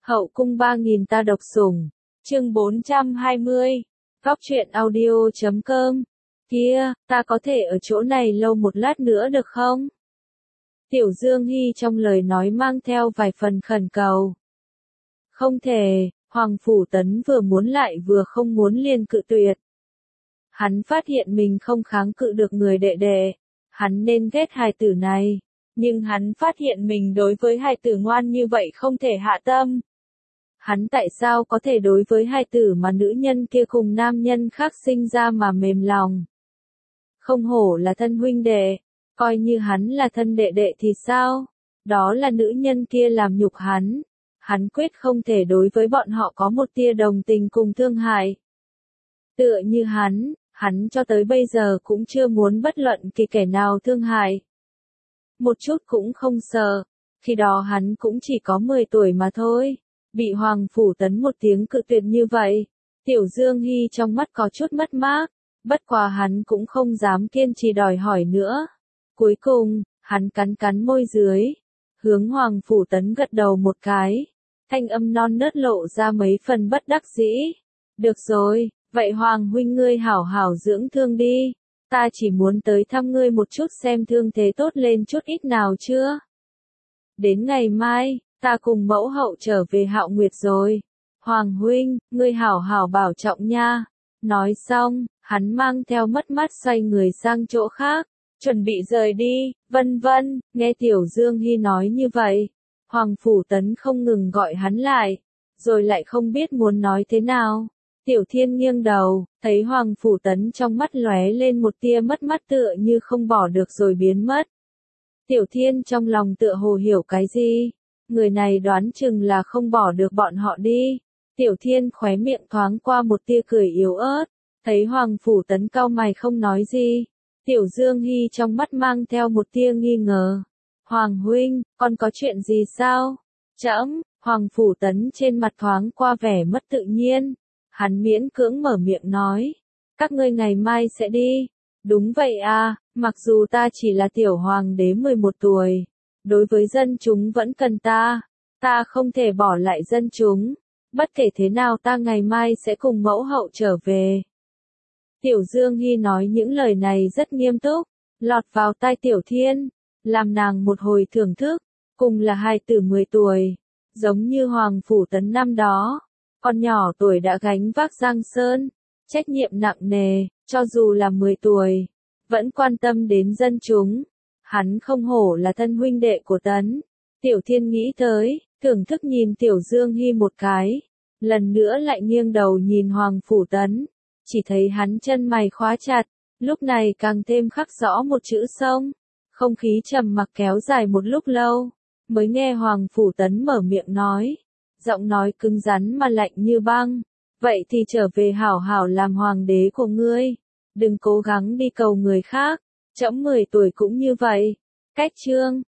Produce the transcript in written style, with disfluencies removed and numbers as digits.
Hậu cung 3000 ta độc sủng. Chương 420. Góc truyện audio.com. Kia, ta có thể ở chỗ này lâu một lát nữa được không? Tiểu Dương Hy trong lời nói mang theo vài phần khẩn cầu. Không thể, Hoàng Phủ Tấn vừa muốn lại vừa không muốn liền cự tuyệt. Hắn phát hiện mình không kháng cự được người đệ đệ. Hắn nên ghét hài tử này. Nhưng hắn phát hiện mình đối với hài tử ngoan như vậy không thể hạ tâm. Hắn tại sao có thể đối với hài tử mà nữ nhân kia cùng nam nhân khác sinh ra mà mềm lòng? Không hổ là thân huynh đệ, coi như hắn là thân đệ đệ thì sao? Đó là nữ nhân kia làm nhục hắn. Hắn quyết không thể đối với bọn họ có một tia đồng tình cùng thương hại. Tựa như hắn cho tới bây giờ cũng chưa muốn bất luận kỳ kẻ nào thương hại. Một chút cũng không sợ, khi đó hắn cũng chỉ có 10 tuổi mà thôi. Bị Hoàng Phủ Tấn một tiếng cự tuyệt như vậy, Tiểu Dương Hy trong mắt có chút mất mát, bất quá hắn cũng không dám kiên trì đòi hỏi nữa. Cuối cùng, hắn cắn môi dưới, hướng Hoàng Phủ Tấn gật đầu một cái, thanh âm non nớt lộ ra mấy phần bất đắc dĩ. Được rồi, vậy Hoàng huynh ngươi hảo hảo dưỡng thương đi, ta chỉ muốn tới thăm ngươi một chút xem thương thế tốt lên chút ít nào chưa. Đến ngày mai, ta cùng mẫu hậu trở về Hạo Nguyệt rồi. Hoàng huynh, ngươi hảo hảo bảo trọng nha. Nói xong, hắn mang theo mất mát xoay người sang chỗ khác, chuẩn bị rời đi, vân vân. Nghe Tiểu Dương Hy nói như vậy, Hoàng Phủ Tấn không ngừng gọi hắn lại, rồi lại không biết muốn nói thế nào. Tiểu Thiên nghiêng đầu, thấy Hoàng Phủ Tấn trong mắt lóe lên một tia mất mát tựa như không bỏ được rồi biến mất. Tiểu Thiên trong lòng tựa hồ hiểu cái gì. Người này đoán chừng là không bỏ được bọn họ đi. Tiểu Thiên khóe miệng thoáng qua một tia cười yếu ớt, thấy Hoàng Phủ Tấn cau mày không nói gì. Tiểu Dương Hy trong mắt mang theo một tia nghi ngờ. Hoàng huynh, con có chuyện gì sao? Trẫm. Hoàng Phủ Tấn trên mặt thoáng qua vẻ mất tự nhiên. Hắn miễn cưỡng mở miệng nói. Các ngươi ngày mai sẽ đi. Đúng vậy à, mặc dù ta chỉ là tiểu hoàng đế 11 tuổi. Đối với dân chúng vẫn cần ta không thể bỏ lại dân chúng, bất kể thế nào ta ngày mai sẽ cùng mẫu hậu trở về. Tiểu Dương Hy nói những lời này rất nghiêm túc, lọt vào tai Tiểu Thiên, làm nàng một hồi thưởng thức, cùng là hài tử 10 tuổi, giống như Hoàng Phủ Tấn năm đó, con nhỏ tuổi đã gánh vác Giang Sơn, trách nhiệm nặng nề, cho dù là 10 tuổi, vẫn quan tâm đến dân chúng. Hắn không hổ là thân huynh đệ của Tấn. Tiểu Thiên nghĩ tới, thưởng thức nhìn Tiểu Dương Hy một cái. Lần nữa lại nghiêng đầu nhìn Hoàng Phủ Tấn. Chỉ thấy hắn chân mày khóa chặt, lúc này càng thêm khắc rõ một chữ sông. Không khí trầm mặc kéo dài một lúc lâu, mới nghe Hoàng Phủ Tấn mở miệng nói. Giọng nói cứng rắn mà lạnh như băng. Vậy thì trở về hảo hảo làm hoàng đế của ngươi. Đừng cố gắng đi cầu người khác. Trẫm 10 tuổi cũng như vậy. Cách chương.